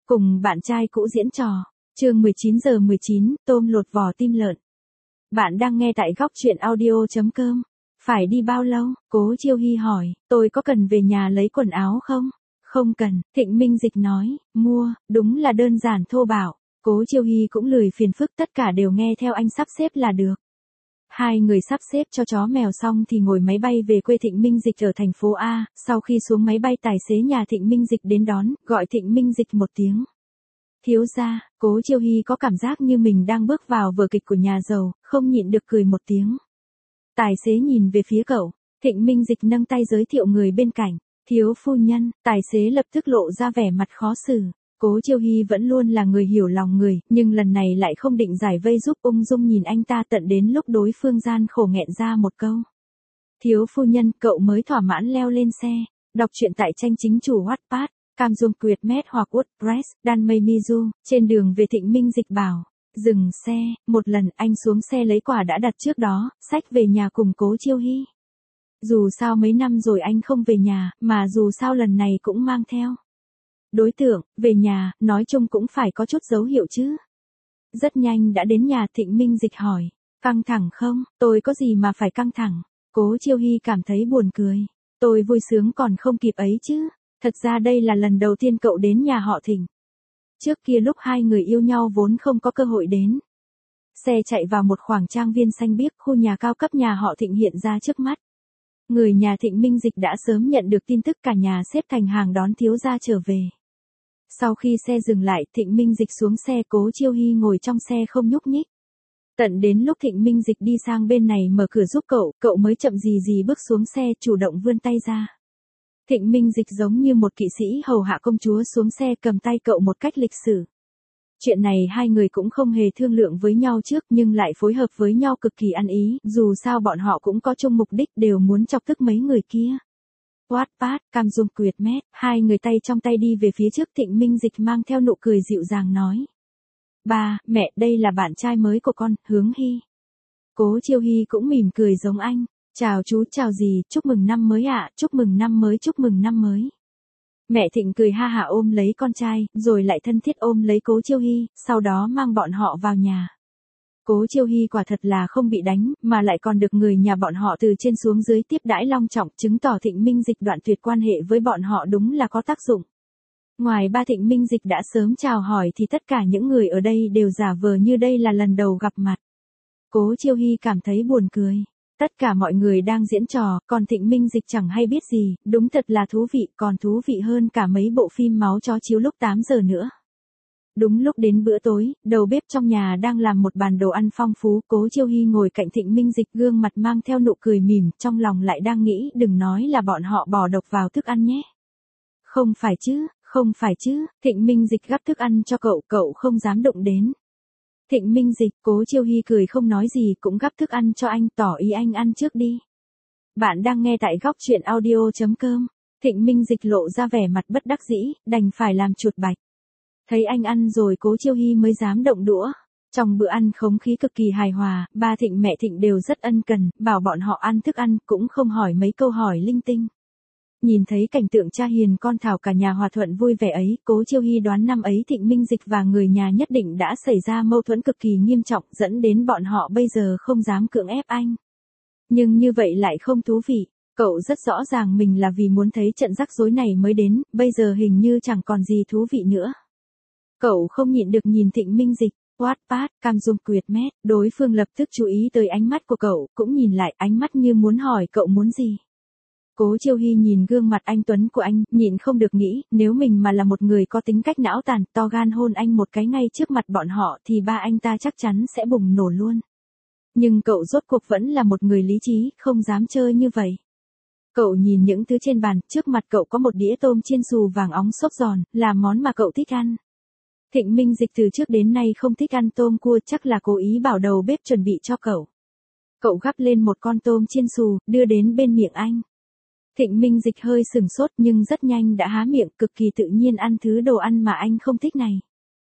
cùng bạn trai cũ diễn trò. Chương 19:19, tôm lột vỏ tim lợn. Bạn đang nghe tại góc truyện audio.com. Phải đi bao lâu? Cố Chiêu Hy hỏi, tôi có cần về nhà lấy quần áo không? Không cần, Thịnh Minh Dịch nói, mua, đúng là đơn giản thô bạo. Cố Chiêu Hy cũng lười phiền phức, tất cả đều nghe theo anh sắp xếp là được. Hai người sắp xếp cho chó mèo xong thì ngồi máy bay về quê Thịnh Minh Dịch ở thành phố A, sau khi xuống máy bay tài xế nhà Thịnh Minh Dịch đến đón, gọi Thịnh Minh Dịch một tiếng. Thiếu gia, Cố Chiêu Hy có cảm giác như mình đang bước vào vở kịch của nhà giàu, không nhịn được cười một tiếng. Tài xế nhìn về phía cậu, Thịnh Minh Dịch nâng tay giới thiệu người bên cạnh, thiếu phu nhân, tài xế lập tức lộ ra vẻ mặt khó xử. Cố Chiêu Hy vẫn luôn là người hiểu lòng người, nhưng lần này lại không định giải vây giúp, ung dung nhìn anh ta tận đến lúc đối phương gian khổ nghẹn ra một câu. Thiếu phu nhân, cậu mới thỏa mãn leo lên xe, đọc truyện tại tranh chính chủ Wattpad, Cam Dung Quyệt Met hoặc WordPress, Dan Mây Mizu, trên đường về Thịnh Minh Dịch bảo. Dừng xe, một lần anh xuống xe lấy quà đã đặt trước đó, xách về nhà cùng Cố Chiêu Hy. Dù sao mấy năm rồi anh không về nhà, mà dù sao lần này cũng mang theo đối tượng, về nhà, nói chung cũng phải có chút dấu hiệu chứ. Rất nhanh đã đến nhà, Thịnh Minh Dịch hỏi, căng thẳng không? Tôi có gì mà phải căng thẳng? Cố Chiêu Hy cảm thấy buồn cười. Tôi vui sướng còn không kịp ấy chứ. Thật ra đây là lần đầu tiên cậu đến nhà họ Thịnh. Trước kia lúc hai người yêu nhau vốn không có cơ hội đến. Xe chạy vào một khoảng trang viên xanh biếc, khu nhà cao cấp nhà họ Thịnh hiện ra trước mắt. Người nhà Thịnh Minh Dịch đã sớm nhận được tin tức, cả nhà xếp thành hàng đón thiếu gia trở về. Sau khi xe dừng lại, Thịnh Minh Dịch xuống xe, Cố Chiêu Hy ngồi trong xe không nhúc nhích. Tận đến lúc Thịnh Minh Dịch đi sang bên này mở cửa giúp cậu mới chậm gì bước xuống xe, chủ động vươn tay ra. Thịnh Minh Dịch giống như một kỵ sĩ hầu hạ công chúa xuống xe, cầm tay cậu một cách lịch sự. Chuyện này hai người cũng không hề thương lượng với nhau trước, nhưng lại phối hợp với nhau cực kỳ ăn ý, dù sao bọn họ cũng có chung mục đích, đều muốn chọc tức mấy người kia. Wattpad, Cam Dung Quyệt Met, hai người tay trong tay đi về phía trước, Thịnh Minh Dịch mang theo nụ cười dịu dàng nói. Ba, mẹ, đây là bạn trai mới của con, Hướng Hy. Cố Chiêu Hy cũng mỉm cười giống anh. Chào chú, chào dì, chúc mừng năm mới ạ, chúc mừng năm mới, chúc mừng năm mới. Mẹ Thịnh cười ha hả ôm lấy con trai, rồi lại thân thiết ôm lấy Cố Chiêu Hy, sau đó mang bọn họ vào nhà. Cố Chiêu Hy quả thật là không bị đánh, mà lại còn được người nhà bọn họ từ trên xuống dưới tiếp đãi long trọng, chứng tỏ Thịnh Minh Dịch đoạn tuyệt quan hệ với bọn họ đúng là có tác dụng. Ngoài ba Thịnh Minh Dịch đã sớm chào hỏi thì tất cả những người ở đây đều giả vờ như đây là lần đầu gặp mặt. Cố Chiêu Hy cảm thấy buồn cười. Tất cả mọi người đang diễn trò, còn Thịnh Minh Dịch chẳng hay biết gì, đúng thật là thú vị, còn thú vị hơn cả mấy bộ phim máu chó chiếu lúc 8 giờ nữa. Đúng lúc đến bữa tối, đầu bếp trong nhà đang làm một bàn đồ ăn phong phú, Cố Chiêu Hy ngồi cạnh Thịnh Minh Dịch, gương mặt mang theo nụ cười mỉm, trong lòng lại đang nghĩ, đừng nói là bọn họ bỏ độc vào thức ăn nhé. Không phải chứ, không phải chứ, Thịnh Minh Dịch gắp thức ăn cho cậu không dám đụng đến. Thịnh Minh Dịch, Cố Chiêu Hy cười không nói gì, cũng gắp thức ăn cho anh, tỏ ý anh ăn trước đi. Bạn đang nghe tại góc truyện audio.com. Thịnh Minh Dịch lộ ra vẻ mặt bất đắc dĩ, đành phải làm chuột bạch. Thấy anh ăn rồi Cố Chiêu Hy mới dám động đũa. Trong bữa ăn không khí cực kỳ hài hòa, ba Thịnh mẹ Thịnh đều rất ân cần, bảo bọn họ ăn thức ăn, cũng không hỏi mấy câu hỏi linh tinh. Nhìn thấy cảnh tượng cha hiền con thảo cả nhà hòa thuận vui vẻ ấy, Cố Chiêu Hy đoán năm ấy Thịnh Minh Dịch và người nhà nhất định đã xảy ra mâu thuẫn cực kỳ nghiêm trọng, dẫn đến bọn họ bây giờ không dám cưỡng ép anh. Nhưng như vậy lại không thú vị, cậu rất rõ ràng mình là vì muốn thấy trận rắc rối này mới đến, bây giờ hình như chẳng còn gì thú vị nữa. Cậu không nhịn được nhìn Thịnh Minh Dịch. Wattpad, Cam Dung Quyệt Met, đối phương lập tức chú ý tới ánh mắt của cậu, cũng nhìn lại, ánh mắt như muốn hỏi cậu muốn gì. Cố Chiêu Hy nhìn gương mặt anh tuấn của anh, nhịn không được nghĩ, nếu mình mà là một người có tính cách não tàn, to gan hôn anh một cái ngay trước mặt bọn họ thì ba anh ta chắc chắn sẽ bùng nổ luôn. Nhưng cậu rốt cuộc vẫn là một người lý trí, không dám chơi như vậy. Cậu nhìn những thứ trên bàn, trước mặt cậu có một đĩa tôm chiên xù vàng óng xốp giòn, là món mà cậu thích ăn. Thịnh Minh Dịch từ trước đến nay không thích ăn tôm cua, chắc là cố ý bảo đầu bếp chuẩn bị cho cậu. Cậu gắp lên một con tôm chiên xù, đưa đến bên miệng anh. Thịnh Minh Dịch hơi sửng sốt nhưng rất nhanh đã há miệng, cực kỳ tự nhiên ăn thứ đồ ăn mà anh không thích này.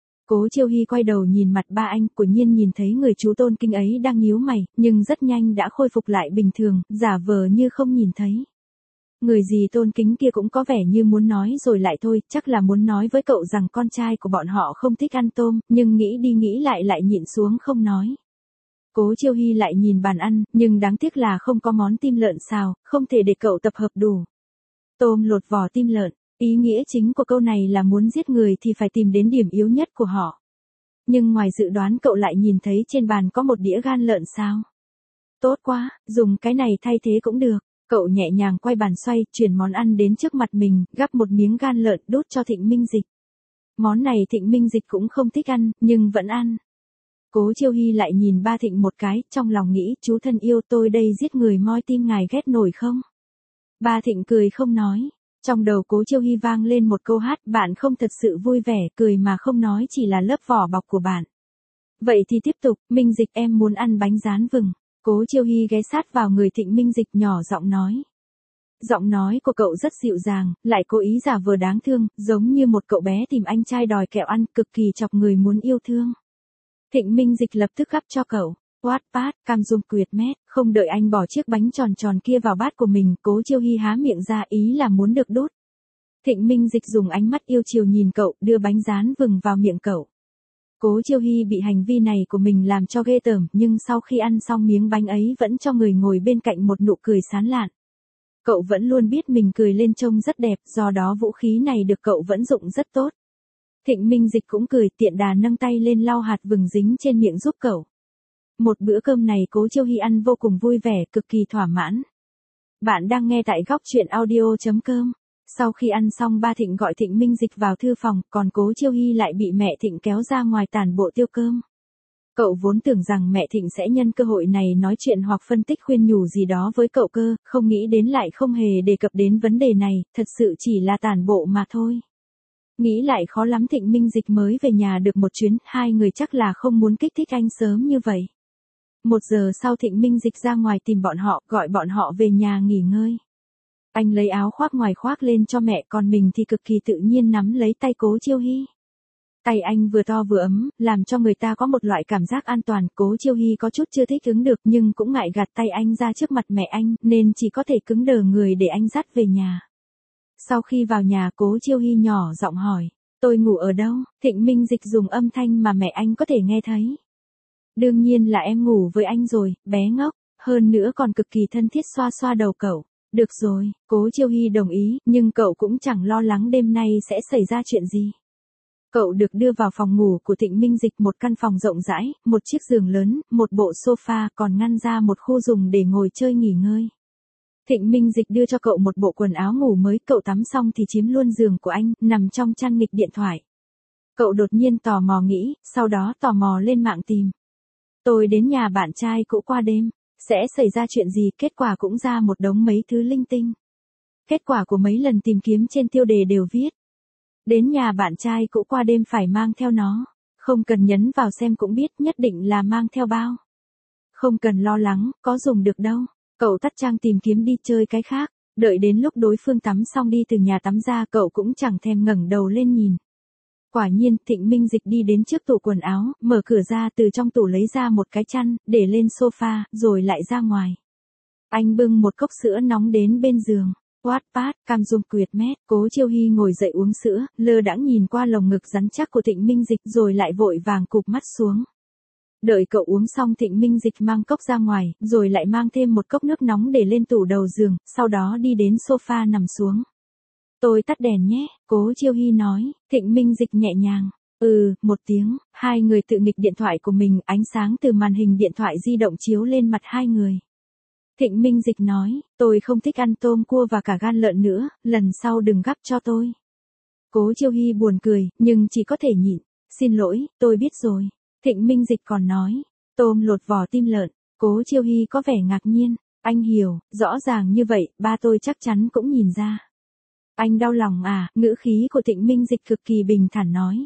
Cố Chiêu Hy quay đầu nhìn mặt ba anh, quả nhiên nhìn thấy người chú tôn kính ấy đang nhíu mày, nhưng rất nhanh đã khôi phục lại bình thường, giả vờ như không nhìn thấy. Người gì tôn kính kia cũng có vẻ như muốn nói rồi lại thôi, chắc là muốn nói với cậu rằng con trai của bọn họ không thích ăn tôm, nhưng nghĩ đi nghĩ lại nhịn xuống không nói. Cố Chiêu Hy lại nhìn bàn ăn, nhưng đáng tiếc là không có món tim lợn xào, không thể để cậu tập hợp đủ. Tôm lột vỏ tim lợn, ý nghĩa chính của câu này là muốn giết người thì phải tìm đến điểm yếu nhất của họ. Nhưng ngoài dự đoán cậu lại nhìn thấy trên bàn có một đĩa gan lợn sao. Tốt quá, dùng cái này thay thế cũng được. Cậu nhẹ nhàng quay bàn xoay, chuyển món ăn đến trước mặt mình, gắp một miếng gan lợn đút cho Thịnh Minh Dịch. Món này Thịnh Minh Dịch cũng không thích ăn, nhưng vẫn ăn. Cố Chiêu Hy lại nhìn ba Thịnh một cái, trong lòng nghĩ, chú thân yêu tôi đây giết người moi tim ngài ghét nổi không? Ba Thịnh cười không nói. Trong đầu Cố Chiêu Hy vang lên một câu hát, bạn không thật sự vui vẻ, cười mà không nói chỉ là lớp vỏ bọc của bạn. Vậy thì tiếp tục, Minh Dịch em muốn ăn bánh rán vừng. Cố Chiêu Hy ghé sát vào người Thịnh Minh Dịch nhỏ giọng nói. Giọng nói của cậu rất dịu dàng, lại cố ý giả vờ đáng thương, giống như một cậu bé tìm anh trai đòi kẹo ăn, cực kỳ chọc người muốn yêu thương. Thịnh Minh Dịch lập tức gắp cho cậu. Wattpad, cam dung quyệt mét, không đợi anh bỏ chiếc bánh tròn tròn kia vào bát của mình, Cố Chiêu Hy há miệng ra ý là muốn được đút. Thịnh Minh Dịch dùng ánh mắt yêu chiều nhìn cậu, đưa bánh rán vừng vào miệng cậu. Cố Chiêu Hy bị hành vi này của mình làm cho ghê tởm, nhưng sau khi ăn xong miếng bánh ấy vẫn cho người ngồi bên cạnh một nụ cười sán lạn. Cậu vẫn luôn biết mình cười lên trông rất đẹp, do đó vũ khí này được cậu vận dụng rất tốt. Thịnh Minh Dịch cũng cười, tiện đà nâng tay lên lau hạt vừng dính trên miệng giúp cậu. Một bữa cơm này Cố Chiêu Hy ăn vô cùng vui vẻ, cực kỳ thỏa mãn. Bạn đang nghe tại góc truyện audio.com. Sau khi ăn xong ba Thịnh gọi Thịnh Minh Dịch vào thư phòng, còn Cố Chiêu Hy lại bị mẹ Thịnh kéo ra ngoài tản bộ tiêu cơm. Cậu vốn tưởng rằng mẹ Thịnh sẽ nhân cơ hội này nói chuyện hoặc phân tích khuyên nhủ gì đó với cậu cơ, không nghĩ đến lại không hề đề cập đến vấn đề này, thật sự chỉ là tản bộ mà thôi. Nghĩ lại khó lắm, Thịnh Minh Dịch mới về nhà được một chuyến, hai người chắc là không muốn kích thích anh sớm như vậy. 1 giờ sau Thịnh Minh Dịch ra ngoài tìm bọn họ, gọi bọn họ về nhà nghỉ ngơi. Anh lấy áo khoác ngoài khoác lên cho mẹ, còn mình thì cực kỳ tự nhiên nắm lấy tay Cố Chiêu Hy. Tay anh vừa to vừa ấm, làm cho người ta có một loại cảm giác an toàn. Cố Chiêu Hy có chút chưa thích ứng được, nhưng cũng ngại gạt tay anh ra trước mặt mẹ anh, nên chỉ có thể cứng đờ người để anh dắt về nhà. Sau khi vào nhà, Cố Chiêu Hy nhỏ giọng hỏi, tôi ngủ ở đâu? Thịnh Minh Dịch dùng âm thanh mà mẹ anh có thể nghe thấy. Đương nhiên là em ngủ với anh rồi, bé ngốc, hơn nữa còn cực kỳ thân thiết xoa xoa đầu cậu. Được rồi, Cố Chiêu Hy đồng ý, nhưng cậu cũng chẳng lo lắng đêm nay sẽ xảy ra chuyện gì. Cậu được đưa vào phòng ngủ của Thịnh Minh Dịch, một căn phòng rộng rãi, một chiếc giường lớn, một bộ sofa, còn ngăn ra một khu dùng để ngồi chơi nghỉ ngơi. Thịnh Minh Dịch đưa cho cậu một bộ quần áo ngủ mới, cậu tắm xong thì chiếm luôn giường của anh, nằm trong chăn nghịch điện thoại. Cậu đột nhiên tò mò nghĩ, sau đó tò mò lên mạng tìm. Tôi đến nhà bạn trai cũ qua đêm, sẽ xảy ra chuyện gì? Kết quả cũng ra một đống mấy thứ linh tinh. Kết quả của mấy lần tìm kiếm trên tiêu đề đều viết. Đến nhà bạn trai cũ qua đêm phải mang theo nó. Không cần nhấn vào xem cũng biết, nhất định là mang theo bao. Không cần lo lắng, có dùng được đâu. Cậu tắt trang tìm kiếm đi chơi cái khác. Đợi đến lúc đối phương tắm xong đi từ nhà tắm ra, cậu cũng chẳng thèm ngẩng đầu lên nhìn. Quả nhiên, Thịnh Minh Dịch đi đến trước tủ quần áo, mở cửa ra, từ trong tủ lấy ra một cái chăn, để lên sofa, rồi lại ra ngoài. Anh bưng một cốc sữa nóng đến bên giường. Wattpad, cam dung quyệt mét, Cố Chiêu Hy ngồi dậy uống sữa, lơ đãng nhìn qua lồng ngực rắn chắc của Thịnh Minh Dịch rồi lại vội vàng cụp mắt xuống. Đợi cậu uống xong, Thịnh Minh Dịch mang cốc ra ngoài, rồi lại mang thêm một cốc nước nóng để lên tủ đầu giường, sau đó đi đến sofa nằm xuống. Tôi tắt đèn nhé, Cố Chiêu Hy nói. Thịnh Minh Dịch nhẹ nhàng. Một tiếng, hai người tự nghịch điện thoại của mình, ánh sáng từ màn hình điện thoại di động chiếu lên mặt hai người. Thịnh Minh Dịch nói, tôi không thích ăn tôm cua và cả gan lợn nữa, lần sau đừng gắp cho tôi. Cố Chiêu Hy buồn cười, nhưng chỉ có thể nhịn. Xin lỗi, tôi biết rồi. Thịnh Minh Dịch còn nói, tôm lột vỏ tim lợn. Cố Chiêu Hy có vẻ ngạc nhiên. Anh hiểu, rõ ràng như vậy, ba tôi chắc chắn cũng nhìn ra. Anh đau lòng à? Ngữ khí của Thịnh Minh Dịch cực kỳ bình thản nói.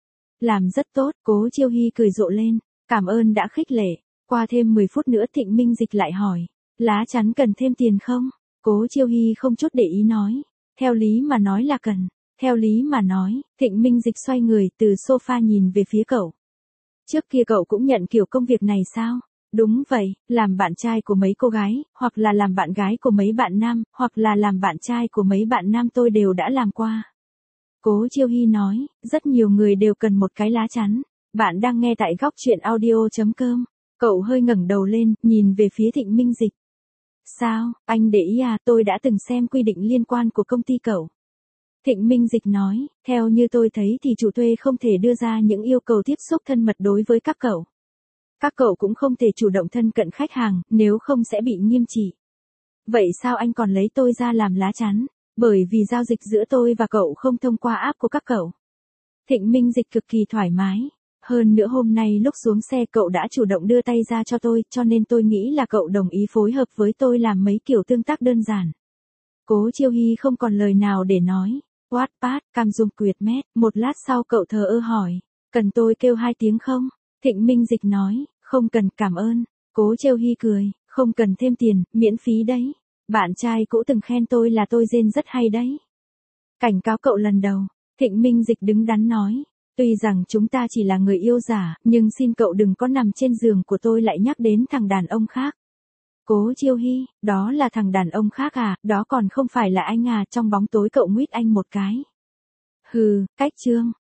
Làm rất tốt, Cố Chiêu Hy cười rộ lên. Cảm ơn đã khích lệ. Qua thêm 10 phút nữa Thịnh Minh Dịch lại hỏi. Lá chắn cần thêm tiền không? Cố Chiêu Hy không chút để ý nói. Theo lý mà nói là cần. Theo lý mà nói, Thịnh Minh Dịch xoay người từ sofa nhìn về phía cậu. Trước kia cậu cũng nhận kiểu công việc này sao? Đúng vậy, làm bạn trai của mấy cô gái, hoặc là làm bạn gái của mấy bạn nam, hoặc là làm bạn trai của mấy bạn nam tôi đều đã làm qua. Cố Chiêu Hy nói, rất nhiều người đều cần một cái lá chắn. Bạn đang nghe tại góc chuyện audio.com. Cậu hơi ngẩng đầu lên, nhìn về phía Thịnh Minh Dịch. Sao, anh để ý à, tôi đã từng xem quy định liên quan của công ty cậu. Thịnh Minh Dịch nói, theo như tôi thấy thì chủ thuê không thể đưa ra những yêu cầu tiếp xúc thân mật đối với các cậu. Các cậu cũng không thể chủ động thân cận khách hàng, nếu không sẽ bị nghiêm trị. Vậy sao anh còn lấy tôi ra làm lá chắn? Bởi vì giao dịch giữa tôi và cậu không thông qua app của các cậu. Thịnh Minh Dịch cực kỳ thoải mái. Hơn nữa hôm nay lúc xuống xe cậu đã chủ động đưa tay ra cho tôi, cho nên tôi nghĩ là cậu đồng ý phối hợp với tôi làm mấy kiểu tương tác đơn giản. Cố Chiêu Hy không còn lời nào để nói. Wattpad, cam dung quyệt mét, một lát sau cậu thờ ơ hỏi. Cần tôi kêu 2 tiếng không? Thịnh Minh Dịch nói, không cần, cảm ơn. Cố Chiêu Hy cười, không cần thêm tiền, miễn phí đấy. Bạn trai cũ từng khen tôi là tôi rên rất hay đấy. Cảnh cáo cậu lần đầu. Thịnh Minh Dịch đứng đắn nói. Tuy rằng chúng ta chỉ là người yêu giả, nhưng xin cậu đừng có nằm trên giường của tôi lại nhắc đến thằng đàn ông khác. Cố Chiêu Hy, đó là thằng đàn ông khác à, đó còn không phải là anh à, trong bóng tối cậu nguyết anh một cái. Hừ, cách trương.